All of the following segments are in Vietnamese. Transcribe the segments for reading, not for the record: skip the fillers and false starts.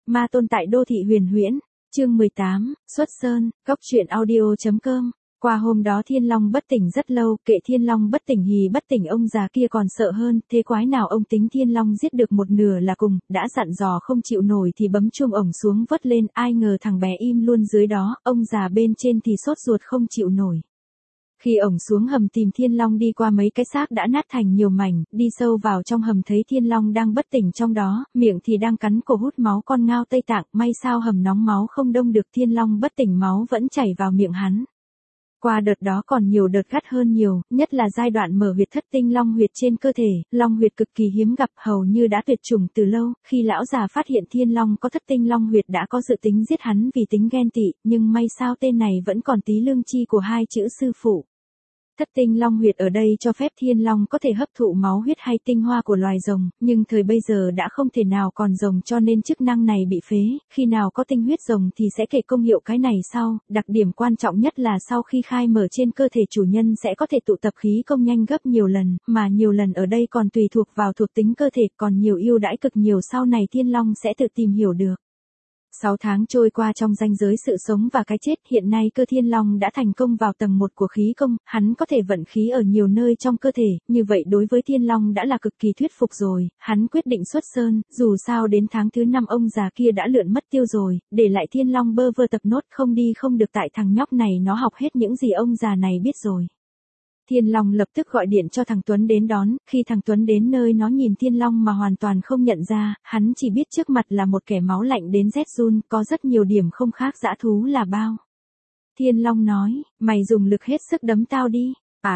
Ma tôn tại đô thị huyền huyễn. Chương 18, xuất sơn, góc truyện audio.com. Qua hôm đó Thiên Long bất tỉnh rất lâu, kệ Thiên Long bất tỉnh hì bất tỉnh, ông già kia còn sợ hơn, thế quái nào ông tính Thiên Long giết được một nửa là cùng, đã dặn dò không chịu nổi thì bấm chuông ổng xuống vớt lên, ai ngờ thằng bé im luôn dưới đó, ông già bên trên thì sốt ruột không chịu nổi. Khi ổng xuống hầm tìm Thiên Long đi qua mấy cái xác đã nát thành nhiều mảnh, đi sâu vào trong hầm thấy Thiên Long đang bất tỉnh trong đó, miệng thì đang cắn cổ hút máu con ngao Tây Tạng, may sao hầm nóng máu không đông được, Thiên Long bất tỉnh máu vẫn chảy vào miệng hắn. Qua đợt đó còn nhiều đợt gắt hơn nhiều, nhất là giai đoạn mở huyệt thất tinh long huyệt trên cơ thể, long huyệt cực kỳ hiếm gặp, hầu như đã tuyệt chủng từ lâu, khi lão già phát hiện Thiên Long có thất tinh long huyệt đã có dự tính giết hắn vì tính ghen tị, nhưng may sao tên này vẫn còn tí lương chi của hai chữ sư phụ. Thất tinh long huyệt ở đây cho phép Thiên Long có thể hấp thụ máu huyết hay tinh hoa của loài rồng, nhưng thời bây giờ đã không thể nào còn rồng cho nên chức năng này bị phế, khi nào có tinh huyết rồng thì sẽ kể công hiệu cái này sau, đặc điểm quan trọng nhất là sau khi khai mở trên cơ thể chủ nhân sẽ có thể tụ tập khí công nhanh gấp nhiều lần, mà nhiều lần ở đây còn tùy thuộc vào thuộc tính cơ thể, còn nhiều ưu đãi cực nhiều sau này Thiên Long sẽ tự tìm hiểu được. 6 tháng trôi qua trong ranh giới sự sống và cái chết, hiện nay cơ Thiên Long đã thành công vào tầng 1 của khí công, hắn có thể vận khí ở nhiều nơi trong cơ thể, như vậy đối với Thiên Long đã là cực kỳ thuyết phục rồi, hắn quyết định xuất sơn, dù sao đến tháng thứ 5 ông già kia đã lượn mất tiêu rồi, để lại Thiên Long bơ vơ tập nốt không đi không được, tại thằng nhóc này nó học hết những gì ông già này biết rồi. Thiên Long lập tức gọi điện cho thằng Tuấn đến đón, khi thằng Tuấn đến nơi nó nhìn Thiên Long mà hoàn toàn không nhận ra, hắn chỉ biết trước mặt là một kẻ máu lạnh đến rét run, có rất nhiều điểm không khác dã thú là bao. Thiên Long nói, mày dùng lực hết sức đấm tao đi,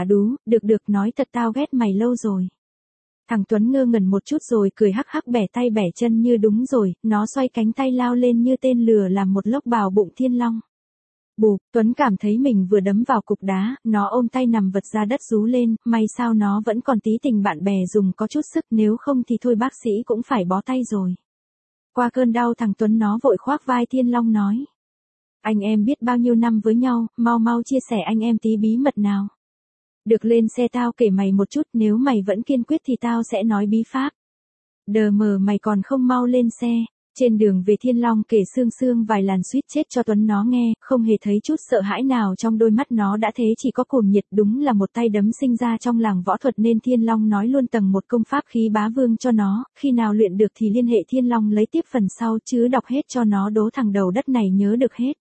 được nói thật tao ghét mày lâu rồi. Thằng Tuấn ngơ ngẩn một chút rồi cười hắc hắc bẻ tay bẻ chân như đúng rồi, nó xoay cánh tay lao lên như tên lừa làm một lốc vào bụng Thiên Long. Bụp, Tuấn cảm thấy mình vừa đấm vào cục đá, nó ôm tay nằm vật ra đất rú lên, may sao nó vẫn còn tí tình bạn bè dùng có chút sức, nếu không thì thôi bác sĩ cũng phải bó tay rồi. Qua cơn đau thằng Tuấn nó vội khoác vai Thiên Long nói. Anh em biết bao nhiêu năm với nhau, mau chia sẻ anh em tí bí mật nào. Được lên xe tao kể mày một chút, nếu mày vẫn kiên quyết thì tao sẽ nói bí pháp. Đờ mờ mày còn không mau lên xe. Trên đường về Thiên Long kể sương vài làn suýt chết cho Tuấn nó nghe, không hề thấy chút sợ hãi nào trong đôi mắt nó đã thế chỉ có cuồng nhiệt, đúng là một tay đấm sinh ra trong làng võ thuật nên Thiên Long nói luôn tầng 1 công pháp khí bá vương cho nó, khi nào luyện được thì liên hệ Thiên Long lấy tiếp phần sau chứ đọc hết cho nó đố thằng đầu đất này nhớ được hết.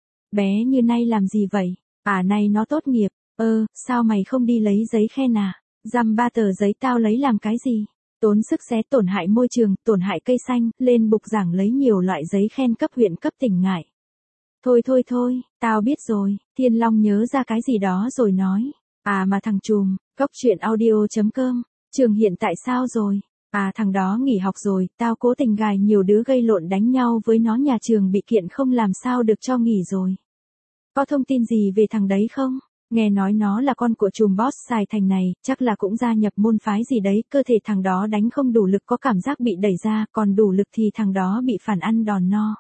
Bé như nay làm gì vậy? Nay nó tốt nghiệp, sao mày không đi lấy giấy khen à? Dăm 3 tờ giấy tao lấy làm cái gì? Tốn sức xé, tổn hại môi trường, tổn hại cây xanh, lên bục giảng lấy nhiều loại giấy khen cấp huyện cấp tỉnh ngại. Thôi, tao biết rồi, Thiên Long nhớ ra cái gì đó rồi nói. Mà thằng Trùm, góc truyện audio.com, trường hiện tại sao rồi? Thằng đó nghỉ học rồi, tao cố tình gài nhiều đứa gây lộn đánh nhau với nó, nhà trường bị kiện không làm sao được cho nghỉ rồi. Có thông tin gì về thằng đấy không? Nghe nói nó là con của Trùm boss Sài Thành này, chắc là cũng gia nhập môn phái gì đấy, cơ thể thằng đó đánh không đủ lực có cảm giác bị đẩy ra, còn đủ lực thì thằng đó bị phản ăn đòn no.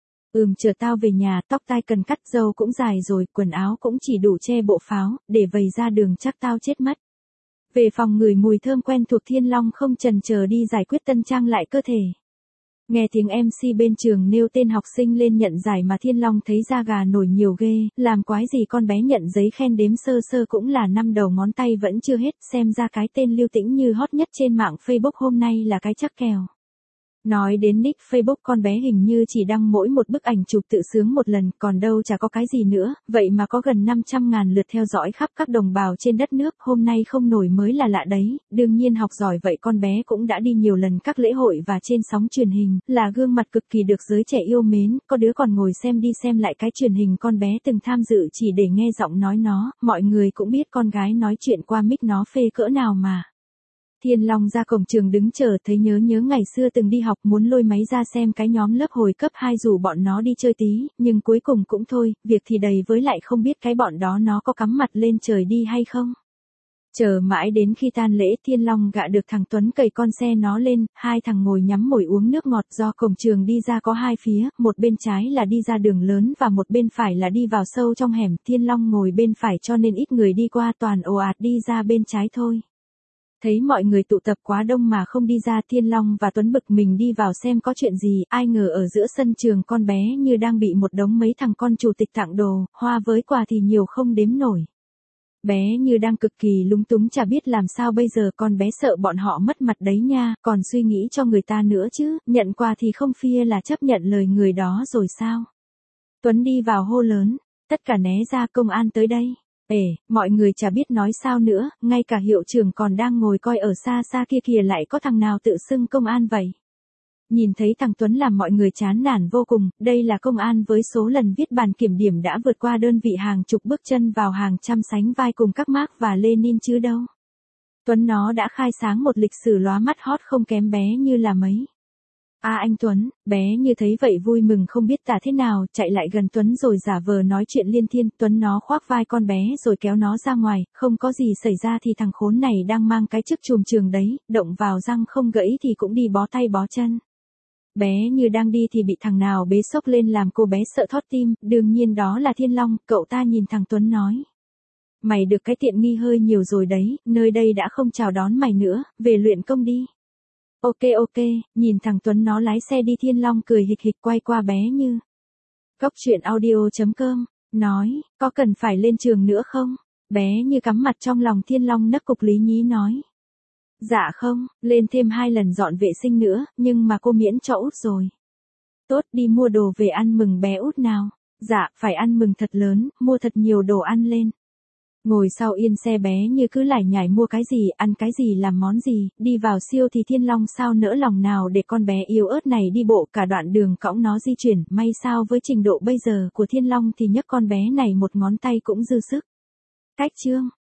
Chờ tao về nhà, tóc tai cần cắt, râu cũng dài rồi, quần áo cũng chỉ đủ che bộ pháo, để vầy ra đường chắc tao chết mất. Về phòng ngửi mùi thơm quen thuộc Thiên Long không chần chờ đi giải quyết tân trang lại cơ thể. Nghe tiếng MC bên trường nêu tên học sinh lên nhận giải mà Thiên Long thấy da gà nổi nhiều ghê, làm quái gì con bé nhận giấy khen đếm sơ cũng là 5 đầu ngón tay vẫn chưa hết, xem ra cái tên Lưu Tĩnh Như hot nhất trên mạng Facebook hôm nay là cái chắc kèo. Nói đến nick Facebook con bé hình như chỉ đăng mỗi một bức ảnh chụp tự sướng một lần, còn đâu chả có cái gì nữa, vậy mà có gần 500.000 lượt theo dõi khắp các đồng bào trên đất nước, hôm nay không nổi mới là lạ đấy, đương nhiên học giỏi vậy con bé cũng đã đi nhiều lần các lễ hội và trên sóng truyền hình, là gương mặt cực kỳ được giới trẻ yêu mến, có đứa còn ngồi xem đi xem lại cái truyền hình con bé từng tham dự chỉ để nghe giọng nói nó, mọi người cũng biết con gái nói chuyện qua mic nó phê cỡ nào mà. Thiên Long ra cổng trường đứng chờ, thấy nhớ ngày xưa từng đi học, muốn lôi máy ra xem cái nhóm lớp hồi cấp 2 rủ bọn nó đi chơi tí, nhưng cuối cùng cũng thôi, việc thì đầy với lại không biết cái bọn đó nó có cắm mặt lên trời đi hay không. Chờ mãi đến khi tan lễ Thiên Long gạ được thằng Tuấn cày con xe nó lên, hai thằng ngồi nhắm mồi uống nước ngọt, do cổng trường đi ra có hai phía, một bên trái là đi ra đường lớn và một bên phải là đi vào sâu trong hẻm, Thiên Long ngồi bên phải cho nên ít người đi qua, toàn ồ ạt đi ra bên trái thôi. Thấy mọi người tụ tập quá đông mà không đi ra, Thiên Long và Tuấn bực mình đi vào xem có chuyện gì, ai ngờ ở giữa sân trường con bé Như đang bị một đống mấy thằng con chủ tịch tặng đồ, hoa với quà thì nhiều không đếm nổi. Bé Như đang cực kỳ lúng túng chả biết làm sao bây giờ, con bé sợ bọn họ mất mặt đấy nha, còn suy nghĩ cho người ta nữa chứ, nhận quà thì không phia là chấp nhận lời người đó rồi sao. Tuấn đi vào hô lớn, tất cả né ra, công an tới đây. Mọi người chả biết nói sao nữa, ngay cả hiệu trưởng còn đang ngồi coi ở xa xa kia kìa, lại có thằng nào tự xưng công an vậy. Nhìn thấy thằng Tuấn làm mọi người chán nản vô cùng, đây là công an với số lần viết bản kiểm điểm đã vượt qua đơn vị hàng chục bước chân vào hàng trăm, sánh vai cùng các Marx và Lenin chứ đâu. Tuấn nó đã khai sáng một lịch sử lóa mắt hot không kém bé Như là mấy. Anh Tuấn, bé Như thấy vậy vui mừng không biết tả thế nào, chạy lại gần Tuấn rồi giả vờ nói chuyện liên thiên. Tuấn nó khoác vai con bé rồi kéo nó ra ngoài, không có gì xảy ra thì thằng khốn này đang mang cái chức trùm trường đấy, động vào răng không gãy thì cũng đi bó tay bó chân. Bé Như đang đi thì bị thằng nào bế xốc lên làm cô bé sợ thót tim, đương nhiên đó là Thiên Long. Cậu ta nhìn thằng Tuấn nói: mày được cái tiện nghi hơi nhiều rồi đấy, nơi đây đã không chào đón mày nữa, về luyện công đi. Ok, nhìn thằng Tuấn nó lái xe đi. Thiên Long cười hịch hịch quay qua bé Như. Cóc truyện audio.com, nói, có cần phải lên trường nữa không? Bé Như cắm mặt trong lòng. Thiên Long nấc cục lý nhí nói: dạ không, lên thêm 2 lần dọn vệ sinh nữa, nhưng mà cô miễn cho út rồi. Tốt, đi mua đồ về ăn mừng bé út nào. Dạ, phải ăn mừng thật lớn, mua thật nhiều đồ ăn lên. Ngồi sau yên xe bé Như cứ lải nhải mua cái gì, ăn cái gì, làm món gì, đi vào siêu thì Thiên Long sao nỡ lòng nào để con bé yếu ớt này đi bộ cả đoạn đường cõng nó di chuyển, may sao với trình độ bây giờ của Thiên Long thì nhấc con bé này một ngón tay cũng dư sức. Cách chương